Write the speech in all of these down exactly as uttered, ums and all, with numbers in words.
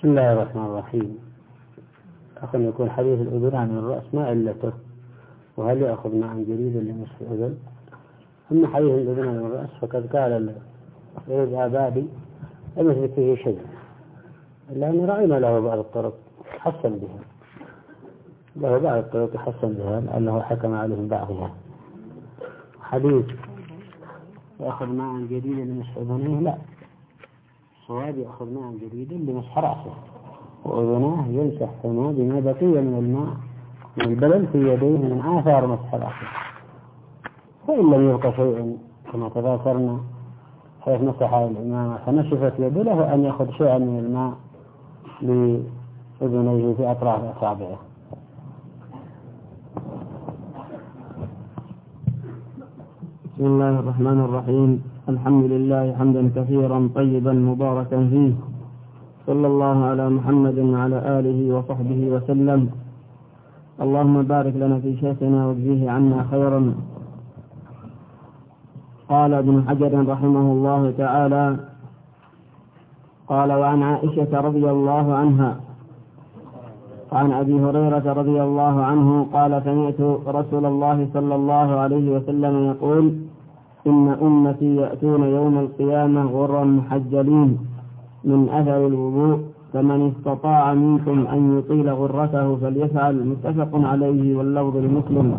بسم الله الرحمن الرحيم. أخذ يكون حديث الأذن عن الرأس ما علته، وهل يأخذ معا جديدا لمسح الأذن؟ أما حديث الأذن عن الرأس فقد قال الآبادي لم يثبت فيه شيء، إلا أن رأينا له بعض الطرق حسن بها، له بعض الطرق حسن بها لأنه حكم عليه بعضها. حديث يأخذ معا جديدا لمسح أذنيه لا، الصواب يأخذ معا جديدا لمسح رأسه، وأذناه يمسحهما بما بقي من الماء من البلل في يديه من آثار مسح رأسه. فإن لم يبقى شيء كما تذاكرنا حيث مسح الإمام فنشفت يده له أن يأخذ شيئا من الماء لأذنيه في أطراف أصابعه. بسم الله الرحمن الرحيم. الحمد لله حمدا كثيرا طيبا مباركا فيه، صلى الله على محمد وعلى آله وصحبه وسلم. اللهم بارك لنا في شيخنا واجزيه عنا خيرا. قال ابن حجر رحمه الله تعالى: قال وعن عائشة رضي الله عنها وعن أبي هريرة رضي الله عنه قال: سمعت رسول الله صلى الله عليه وسلم يقول: إن أمتي يأتون يوم القيامة غرا محجلين من أثر الوضوء، فمن استطاع منكم أن يطيل غرته فليفعل. متفق عليه واللفظ لمسلم.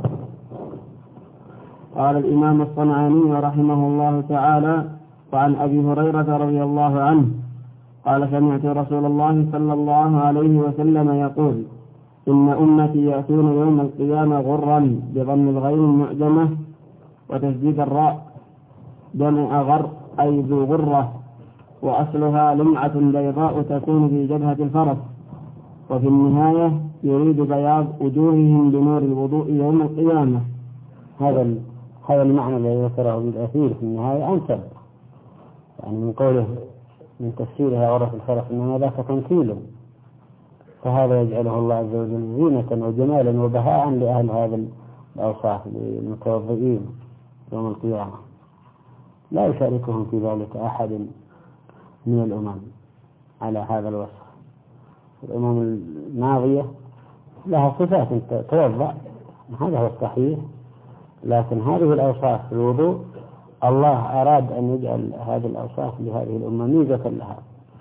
قال الإمام الصنعاني رحمه الله تعالى: وعن أبي هريرة رضي الله عنه قال: سمعت رسول الله صلى الله عليه وسلم يقول: إن أمتي يأتون يوم القيامة غرا بضم الغين المعجمة وتشديد الراء، جمع غر أي ذو غرة، وأصلها لمعة بيضاء تكون في جبهة الفرس. وفي النهاية يريد بياض وجوههم بنور الوضوء يوم القيامة. هذا هذا المعنى الذي ذكره ابن الأثير في النهاية أنسب، يعني من قوله من تفسيرها غرة الفرس إنما ذاك تمثيل، فهذا يجعله الله عز وجل زينة وجمالا وبهاء لأهل هذا الأوصاف للمتوضئين يوم القيامة، لا يشاركهم في ذلك أحد من الأمم على هذا الوصف. الأمم الماضية لها صفات توضأ، هذا هو الصحيح، لكن هذه الأوصاف في الوضوء الله أراد أن يجعل هذه الأوصاف لهذه الأمة ميزة لها.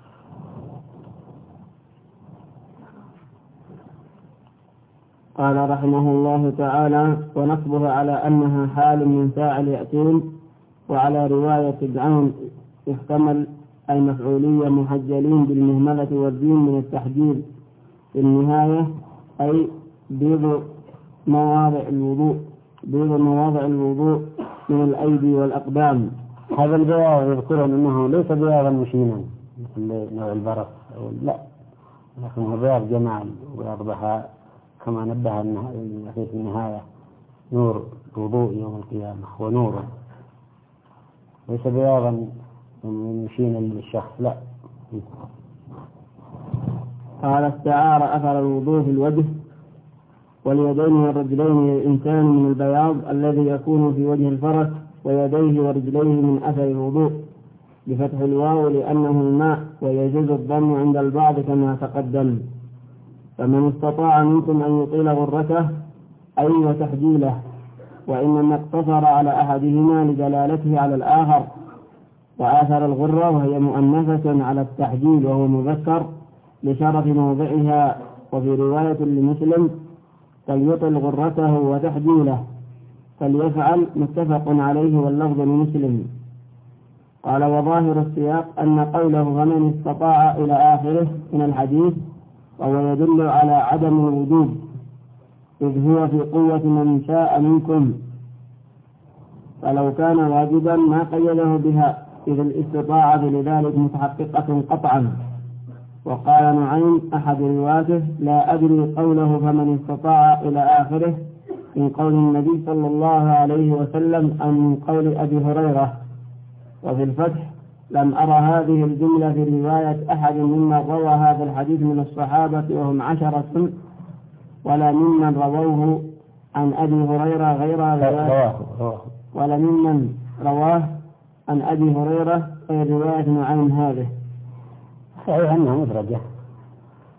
قال رحمه الله تعالى: ونصبه على أنها حال من فاعل يأتون، وعلى رواية ابن يحتمل أي مفعولية محجلين بالمهملة والدين من التحجيل في النهاية، أي بيض مواضع الوضوء بيض مواضع الوضوء من الأيدي والأقدام. هذا البياض يذكر أنه ليس بياضا مشينا مثل نوع البرص لا، لكن هو بياض جمال وبياض بهاء، كما نبه في النهاية نور الوضوء يوم القيامة ونور، ليس بياضا مشينا للشخص لا. قال: استعار أثر الوضوء في الوجه واليدين والرجلين للإنسان من البياض الذي يكون في وجه الفرس، ويديه ورجليه من أثر الوضوء بفتح الواو لأنه الماء، ويجوز الضم عند البعض كما تقدم. فمن استطاع منكم أن يطيل غرته أي وتحجيله، وإنما اقتصر على أحدهما لدلالته على الآخر. وآثر الغرة وهي مؤنثة على التحجيل وهو مذكر لشرف موضعها. وفي رواية لمسلم: فليطل غرته وتحجيله فليفعل. متفق عليه واللفظ لمسلم. قال: وظاهر السياق أن قوله فمن استطاع إلى آخره من الحديث وهو يدل على عدم الوجوب، إذ هو في قوة من شاء منكم، فلو كان واجبا ما قيده بها، إذ الاستطاعة لذلك متحققة قطعا. وقال نعيم أحد رواته: لا أدري قوله فمن استطاع إلى آخره من قول النبي صلى الله عليه وسلم أم من قول أبي هريرة. وفي الفتح: لم أرى هذه الجملة في رواية أحد ممن روى هذا الحديث من الصحابة وهم عشرة، ولا ممن رووه عن أبي هريرة غير رواية ولا ممن رواه عن أبي هريرة غير رواية نعيم هذه. صحيح أنها مدرجة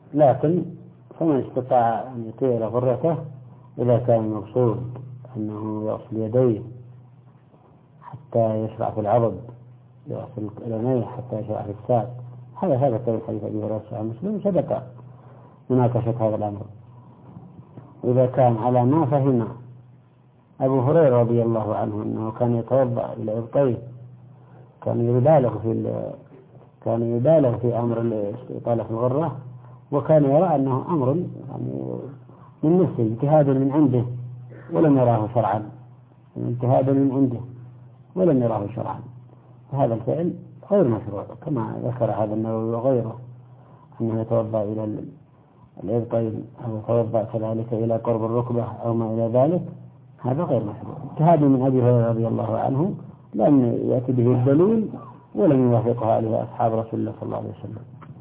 لكن فمن استطاع أن يطيل غرته إذا كان المقصود أنه يغسل يديه حتى يشرع في العضد، يغسل قدميه حتى يشرع في الساق، هذا ثبت من حديث أبي هريرة صحيح مسلم سبق مناقشة هذا الأمر. إذا كان على ما فهم أبو هريرة رضي الله عنه أنه كان يتوضأ إلى إبطيه، كان يبالغ في كان يبالغ في أمر الإطالة في الغرة، وكان يرى أنه أمر يعني من نفسه اجتهاد من عنده ولم يراه شرعا، اجتهاد من عنده ولم يراه شرعا، فهذا الفعل غير مشروع كما ذكر هذا النووي وغيره، أنه يتوضأ إلى الإبطين أو يتوضأ كذلك إلى قرب الركبة أو ما إلى ذلك، هذا غير مشروع. اجتهاد من أبي هريرة رضي الله عنه لم يأتي به الدليل ولم يوافقها عليه أصحاب رسول الله صلى الله عليه وسلم.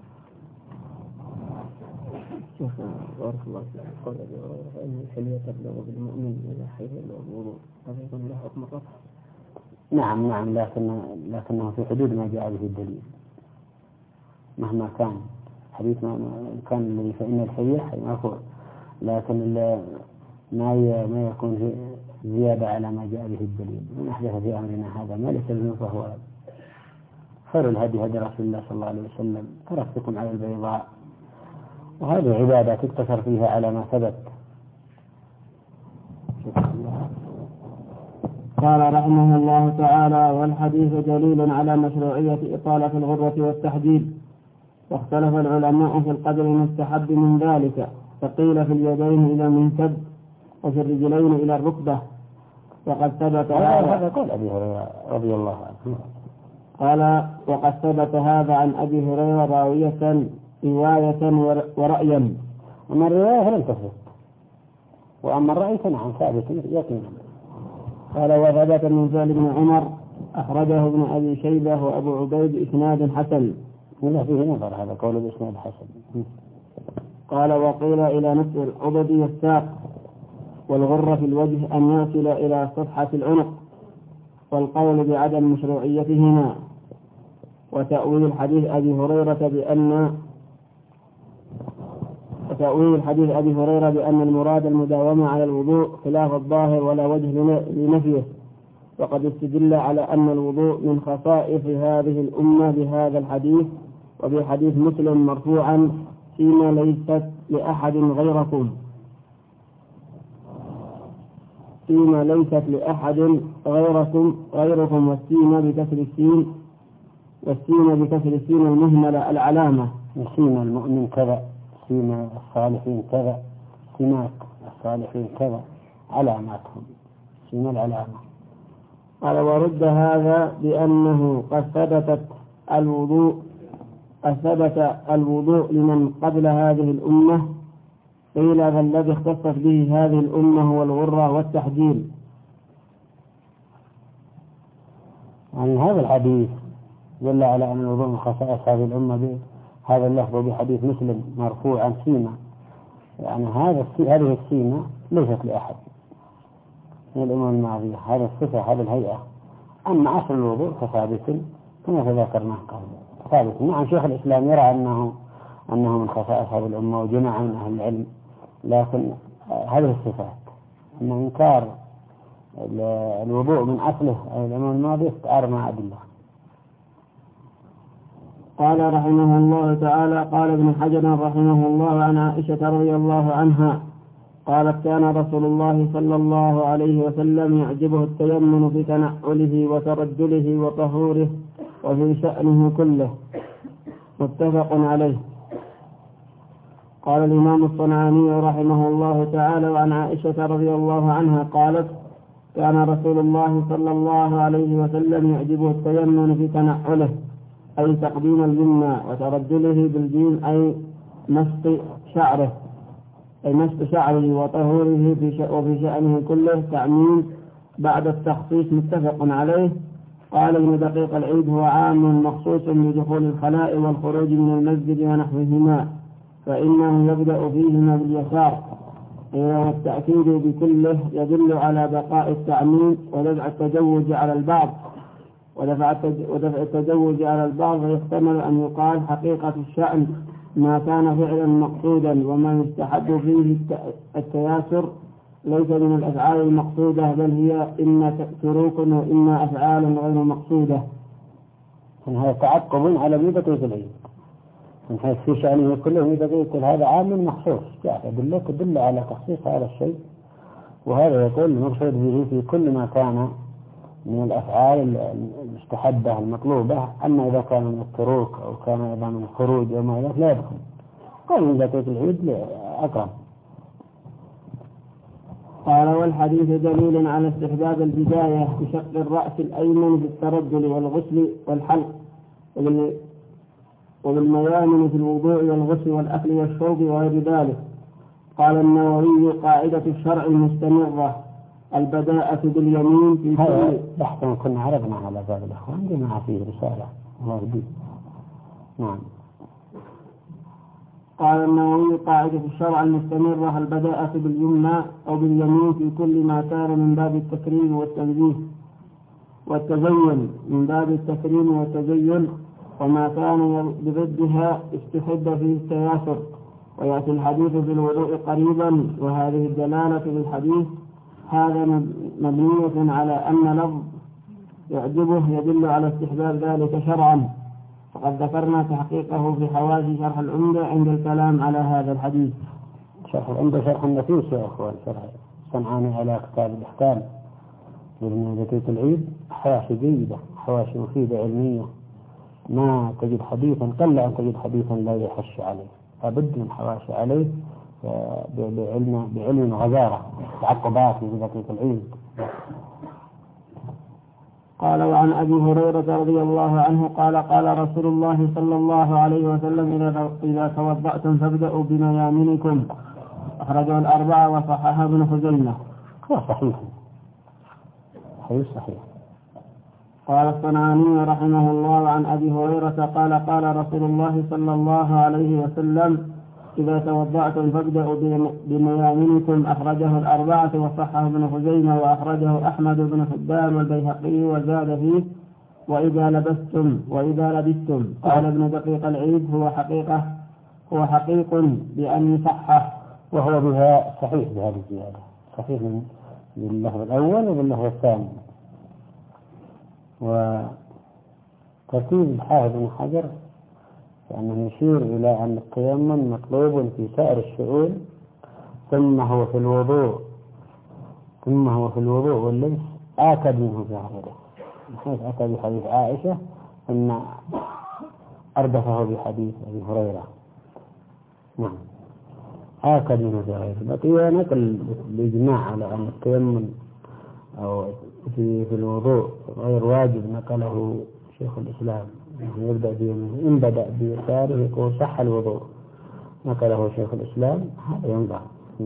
بارك الله فيك. قال أبي هريرة فإن الحلية تبلغ بالمؤمن إلى حيث الوضوء، هذا يكون له حكم الرفع؟ نعم نعم، لكن لكنه في حدود ما جاء به الدليل مهما كان حديث ما كان الذي فإن الحلية مرفوع، لكن ما ما يكون في زيادة على ما جاء به الدليل. من أحدث في أمرنا هذا ما ليس به فهو خير الهدي هدي رسول الله صلى الله عليه وسلم، تركتكم على البيضاء، وهذه عبادة تقتصر فيها على ما ثبت. قال رحمه الله تعالى: والحديث دليل على مشروعية إطالة الغرة والتحديد، واختلف العلماء في القدر المستحب من ذلك، فقيل في اليدين إلى المنكب وفي الرجلين إلى الركبة، وقد ثبت هذا قول أبي هريرة رضي الله عنه. قال: وقد ثبت هذا عن أبي هريرة راوية رواية ورأيا. أما الرواية لم تثبت، وأما الرأي فنعم ثابت يقينا. قال: وثبت من فعل ابن عمر أخرجه ابن أبي شيبة وأبو عبيد إسناد حسن. ولا فيه نظر هذا قول الإسناد حسن. قال: وقيل إلى نسء العضد والساق، والغرة في الوجه أن يصل إلى صفحة العنق، والقول بعدم مشروعيتهما. وتأويل حديث أبي هريرة بأن وتأويل حديث أبي هريرة بأن المراد المداومة على الوضوء خلاف الظاهر ولا وجه لنفيه، وقد استدل على أن الوضوء من خصائص هذه الأمة بهذا الحديث وبحديث مسلم مرفوعا: فيما ليست لأحد غيركم فيما ليست لأحد غيركم غيركم والسين بكسر السين والسين بكسر السين المهملة العلامة. سين المؤمن كذا، سين الصالحين كذا، سمات الصالحين كذا، علاماتهم سين العلامة. قال: ورد هذا بأنه قد ثبتت الوضوء أثبت الوضوء لمن قبل هذه الأمة. قيل: فالذي اختصت به هذه الأمة هو الغرة والتحجيل. يعني هذا الحديث دل على أن الوضوء من خصائص هذه الأمة بهذا اللفظ بحديث مسلم مرفوعا سيما، يعني هذا هذه السيمة ليست لأحد من الأمم الماضية، هذا الصفة هذه الهيئة. أما أصل الوضوء فثابت كما تذكرناه قبل، ثابت. نعم شيخ الإسلام يرى أنه أنه من خصائص هذه الأمة وجماعة من أهل العلم، لكن هذه الصفات أن إنكار الوضوء من أصله أي الأمم الماضية استعار مع أدلة. قال رحمه الله تعالى: قال ابن حجر رحمه الله عن عائشة رضي الله عنها قالت: كان رسول الله صلى الله عليه وسلم يعجبه التيمم في تنعله وترجله وطهوره وفي شأنه كله. متفق عليه. قال الإمام الصنعاني رحمه الله تعالى: وعن عائشة رضي الله عنها قالت: كان رسول الله صلى الله عليه وسلم يعجبه التيمم في تنعله، أي تقديم اليمنى، وترجله بالجيم أي مسط شعره أي مسط شعره وطهوره وفي شأنه كله تعميم بعد التخصيص. متفق عليه. قال ابن دقيق العيد: هو عام مخصوص بدخول الخلاء والخروج من المسجد ونحوهما، فإنه يبدأ فيهما باليسار، والتأكيد بكله يدل على بقاء التعميم ودفع التزوج على البعض ودفع التزوج على البعض، ويحتمل أن يقال حقيقة الشأن ما كان فعلا مقصودا وما يستحب فيه التياسر ليس من الأفعال المقصودة، بل هي إما تروك وإما أفعال غير مقصودة. هذا تعقب على بقية العيد من حيث في شأنه كله بقية هذا عام مخصوص، جاء أدلة تدل على تخصيص هذا الشيء، وهذا يقول المقصود به في كل ما كان من الأفعال المستحبة المطلوبة. أما إذا كان من التروك أو كان إذا من الخروج أو ما لا يدخل. قال من بقية العيد أقرب. قال والحديث دليل على استحباب البداية بشق الرأس الأيمن في الترجل والغسل والحلق وبالميامن في الوضوء والغسل والأكل والشرب وغير ذلك. قال النووي قاعدة الشرع المستمرة البداءة باليمين في كل بحث كنا عرضنا على باب الأخوان لما فيه رسالة الله يهديه. نعم. قال النووي قاعدة الشرع المستمرة البداءة باليمنى أو باليمين في كل ما كان من باب التكريم والتنزيه والتزين من باب التكريم والتزين، وما كان بضدها استحب فيه التياسر. ويأتي الحديث في الوضوء قريبا، وهذه الدلالة بالحديث هذا مبنية على أن لفظ يعجبه يدل على استحباب ذلك شرعا، وقد ذكرنا تحقيقه في حواشي شرح العمدة عند الكلام على هذا الحديث. شرح العمدة شرح النفيس يا أخوان، شرح صنعاني على كتاب الأحكام للمدة العيد، حواشي جيدة، حواشي مفيدة علمية، ما تجد حديثا قل أن تجد حديثا لا يحش عليه، لابد من حواشي عليه بعلم بعلم غزارة تعقبات في ذكرة العيد. قال وعن أبي هريرة رضي الله عنه قال قال رسول الله صلى الله عليه وسلم إذا توضأتم فابدأوا بميامنكم، أخرجه الأربعة وصححه ابن خزيمة. هو صحيح حديث صحيح. قال الصنعاني رحمه الله عن أبي هريرة قال قال رسول الله صلى الله عليه وسلم إذا توضأتم فابدأوا بميامنكم، أخرجه الأربعة وصححه ابن خزيمة وأخرجه أحمد بن حبان والبيهقي وزاد فيه وإذا لبستم وإذا لبستم. قال ابن دقيق العيد هو حقيقة هو حقيق بأن يصحح، وهو بها صحيح بهذه الزيادة، صحيح من باللفظ الأول وباللفظ الثاني. وترتيب الحافظ بن حجر لأنه يشير إلى أن التيمم مطلوب في سائر الشؤون، ثم هو في الوضوء ثم هو في الوضوء واللبس آكد منه في غيره، حيث أتى بحديث عائشة أن أردفه بحديث أبي هريرة. نعم آكد منه في غيره. بقي نقل الإجماع على أن التيمم أو في في الوضوء غير واجب نقله شيخ الإسلام، يبدأ بيمينه، إن بدأ بيساره يقول صح الوضوء، نقله شيخ الإسلام، هذا ينظر.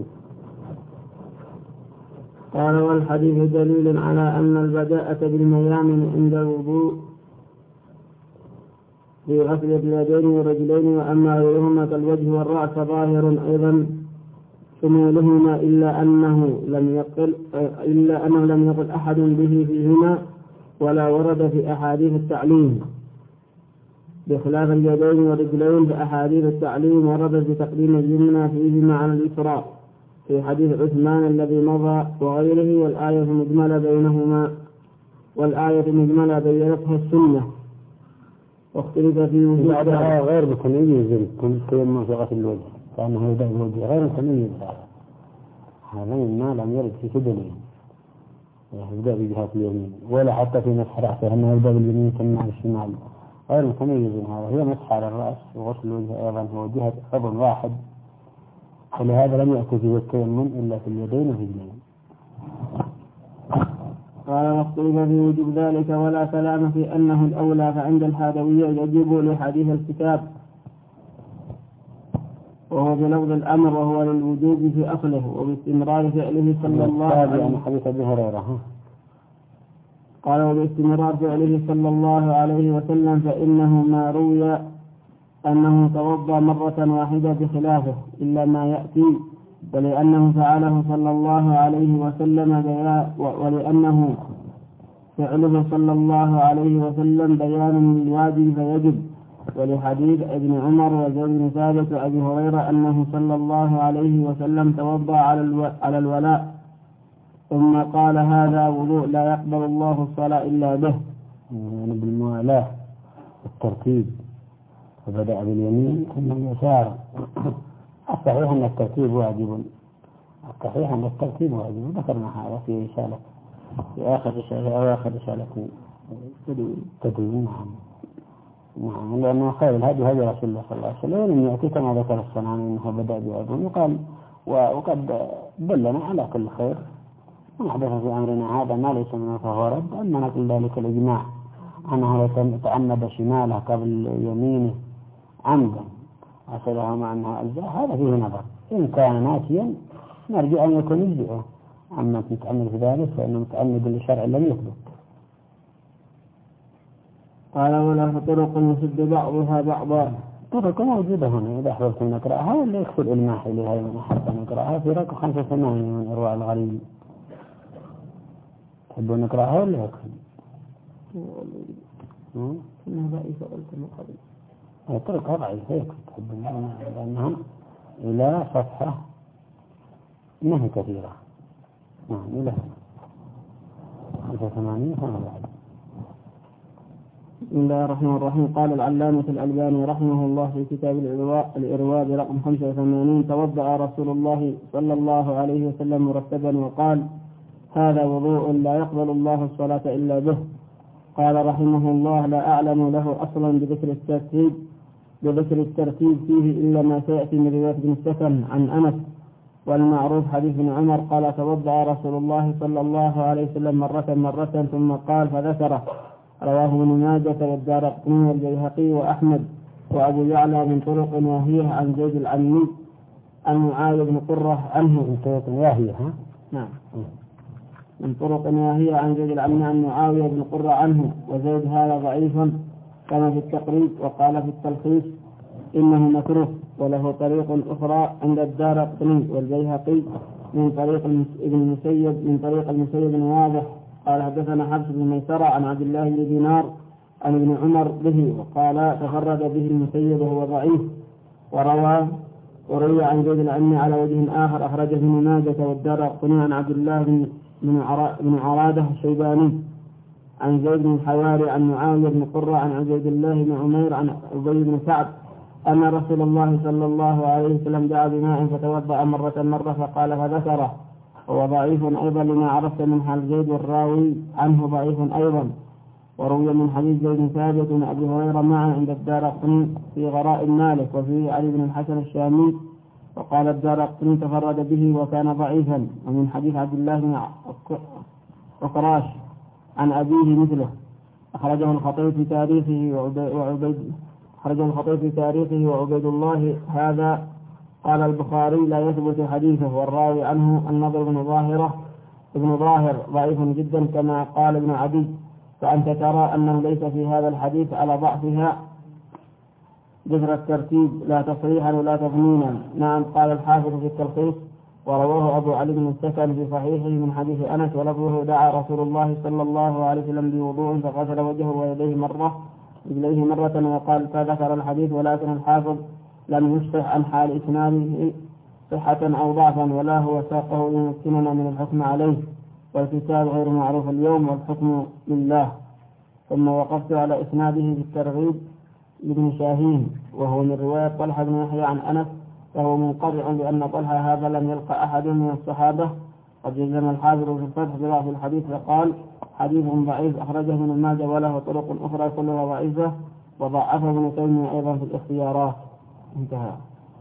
قال والحديث دليل على أن البداءة بالميامن عند الوضوء في غسل اليدين والرجلين، وأما غيرهما كالوجه والرأس ظاهر أيضا شمولهما إلا أنه لم يقل إلا أنه لم يقل أحد به فيهما ولا ورد في أحاديث التعليم، بخلاف اليدين والرجلين فأحاديث التعليم وردت بتقديم اليمنى فيهما على اليسرى في حديث عثمان الذي مضى وغيره، والآية مجملة بينهما والآية مجملة بينتها السنة، واختلف في وجود بعدها غير متميز كما في غسل الوجه، فأنه يبدأ الوجه غير متميز، هذا ما لم يرد في سبيله يبدأ بجهة اليمين، ولا حتى في مسح رأسه أنه يبدأ باليمين ثم على الشمال، غير متميز. هذا هي مسح على الرأس وغسل الوجه أيضا هو جهة عضو واحد، ولهذا لم يأتي فيه التيمم إلا في اليدين والرجلين. قال واختلف في وجوب ذلك ولا كلام في أنه الأولى، فعند الحادوية يجب لحديث الكتاب وهو بلفظ الأمر وهو للوجوب في أصله وباستمرار فعله صلى الله عليه وسلم. حديث أبي هريرة قال وباستمرار فعله صلى الله عليه وسلم، فإنه ما روي أنه توضأ مرة واحدة بخلافه إلا ما يأتي، ولأنه فعله صلى الله عليه وسلم ولأنه فعله صلى الله عليه وسلم بيان للواجب فيجب، ولحديث ابن عمر وزيد بن ثابت وأبي هريرة أنه صلى الله عليه وسلم توضأ على الو... على الولاء ثم قال هذا وضوء لا يقبل الله الصلاة إلا به. يعني بالموالاة الترتيب، فبدأ باليمين ثم اليسار. الصحيح أن الترتيب واجب، الصحيح أن الترتيب واجب، ذكرنا هذا في رسالة في آخر رسالة أو آخر رسالة تدوين. نعم نعم، لأنه خير الهدي هدي رسول الله صلى الله عليه وسلم، ولم يأتي كما ذكر الصنعاني أنه بدأ بأذن وقال وقد دلنا على كل خير. من حدث في أمرنا هذا ما ليس منه فهو رد. أما نقول ذلك الإجماع أنه يتعمد شماله قبل يمينه عمدا أصله مع أنه أجزاء، هذا فيه نظر. إن كان ناسيا نرجع أن يكون يجزئه، أما متعمد في ذلك فإنه متعمد لشرع لم يثبت. قال ولا طرق يسد بعضها بعضا. طرق موجودة هنا إذا أحببتم نقرأها، ولا يكفي الإلماح إليها من أحب نقرأها في رقم خمسة ثمانية من إرواء الغليل. تحبون نقرأها ولا يكفي؟ إنها ضعيفة قلت من قبل. طرقها ضعيفة يكفي تحبون، لأنها إلى صفحة ما هي كثيرة. نعم إلى خمسة ثمانية فما بعد. بسم الله الرحمن الرحيم. قال العلامة الألباني رحمه الله في كتاب الإرواء الإرواء برقم خمسة وثمانين: توضأ رسول الله صلى الله عليه وسلم مرتبا وقال هذا وضوء لا يقبل الله الصلاة إلا به. قال رحمه الله: لا أعلم له أصلا بذكر الترتيب بذكر الترتيب فيه إلا ما سيأتي من رواية ابن السكن عن أنس، والمعروف حديث ابن عمر قال توضأ رسول الله صلى الله عليه وسلم مرة مرة ثم قال فذكره. رواه ابن ماجة والدارقطني والبيهقي وأحمد وأبو يعلى من طرق واهية عن زيد العمي عن معاوية بن قرة عنه. من طرق واهية ها؟ نعم من طرق واهية عن زيد العمي عن معاوية بن قرة عنه. وزيد هذا ضعيف كما في التقريب، وقال في التلخيص إنه متروك، وله طريق أخرى عند الدارقطني والبيهقي من طريق ابن المسيب من طريق المسيب بن واضح قال حدثنا حفص بن ميسرة عن عبد الله بن دينار عن ابن عمر به، وقال تفرد به المسيب وهو ضعيف. وروى وروي عن زيد العمي على وجه آخر أخرجه ابن ماجة والدارقطني عن عبد الله بن عرادة الشيباني عن زيد بن الحواري عن معاوية بن قرة عن عبيد الله بن عمير عن أبي بن كعب أن رسول الله صلى الله عليه وسلم دعا بماء فتوضأ مرة مرة فقال فذكره، وهو ضعيف أيضا لما عرفت من حال زيد، والراوي عنه ضعيف أيضا. وروي من حديث زيد بن ثابت من أبي هريرة معه عند الدارقطني في غرائب مالك وفيه علي بن الحسن الشامي، وقال الدارقطني تفرد به وكان ضعيفا. ومن حديث عبد الله بن عكراش عن أبيه مثله أخرجه الخطيب في تاريخه وعبيد أخرجه الخطيب في تاريخه وعبيد الله هذا. قال البخاري لا يثبت حديثه، والراوي عنه النضر بن ظاهرة ابن ظاهر ضعيف جدا كما قال ابن عدي، فأنت ترى أنه ليس في هذا الحديث على ضعفها ذكر الترتيب لا تصريحا ولا تضمينا. نعم قال الحافظ في التلخيص ورواه أبو علي بن السكن في صحيحه من حديث أنس ولفظه دعا رسول الله صلى الله عليه وسلم بوضوء فغسل وجهه ويديه مرة رجليه مرة وقال فذكر الحديث، ولكن الحافظ لم يصح عن حال إسناده صحة أو ضعفا ولا هو ساقه ليمكننا من الحكم عليه، والكتاب غير معروف اليوم والحكم لله. ثم وقفت على إسناده في الترغيب لابن شاهين وهو من رواية طلحة بن يحيى عن أنس، فهو منقطع لأن طلحة هذا لم يلقى أحد من الصحابة. قد جزم الحافظ في الفتح بضعف الحديث فقال حديث ضعيف أخرجه من الماجة وله طرق أخرى كلها ضعيفة، وضعفه ابن تيمية أيضا في الاختيارات. انتهى.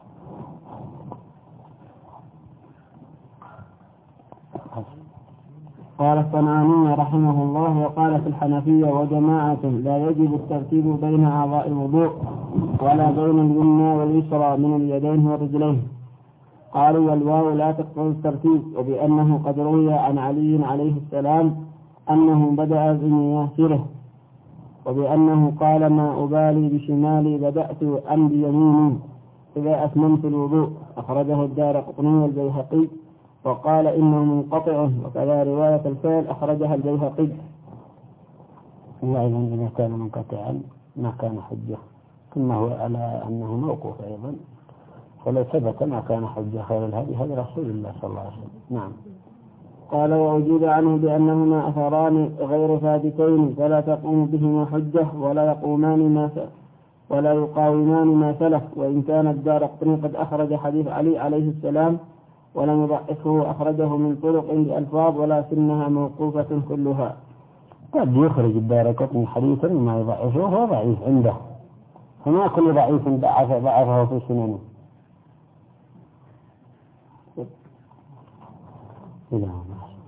قال الصنعاني رحمه الله وقال في الحنفية وجماعة لا يجب الترتيب بين أعضاء الوضوء ولا بين اليمنى واليسرى من اليدين والرجلين. قالوا والواو لا تقتضي الترتيب، وبأنه قد روي عن علي عليه السلام أنه بدأ بمياسره، وبأنه قال ما أبالي بشمالي بدأت أم بيميني إذا أتممت الوضوء. أخرجه الدارقطني والبيهقي وقال إنه منقطع، وكذا رواية الفعل أخرجها البيهقي. وأيضا إذا كان منقطعا ما كان حجة ثم هو على أنه موقوف أيضا، فلو ثبت ما كان حجة خير الهدي هدي رسول الله صلى الله عليه وسلم. نعم. قال وأجيب عنه بأنهما أثران غير ثابتين فلا تقوم بهما حجة ولا يقومان ما ولا يقاومان ما سلف، وإن كان الدارقطني قد أخرج حديث علي عليه السلام ولم يضعفه، أخرجه من طرق بألفاظ ولكنها موقوفة كلها. قد يخرج الدارقطني حديثا وما يضعفه هو ضعيف عنده، فما كل ضعيف ضعف ضعفه في سننه. إلى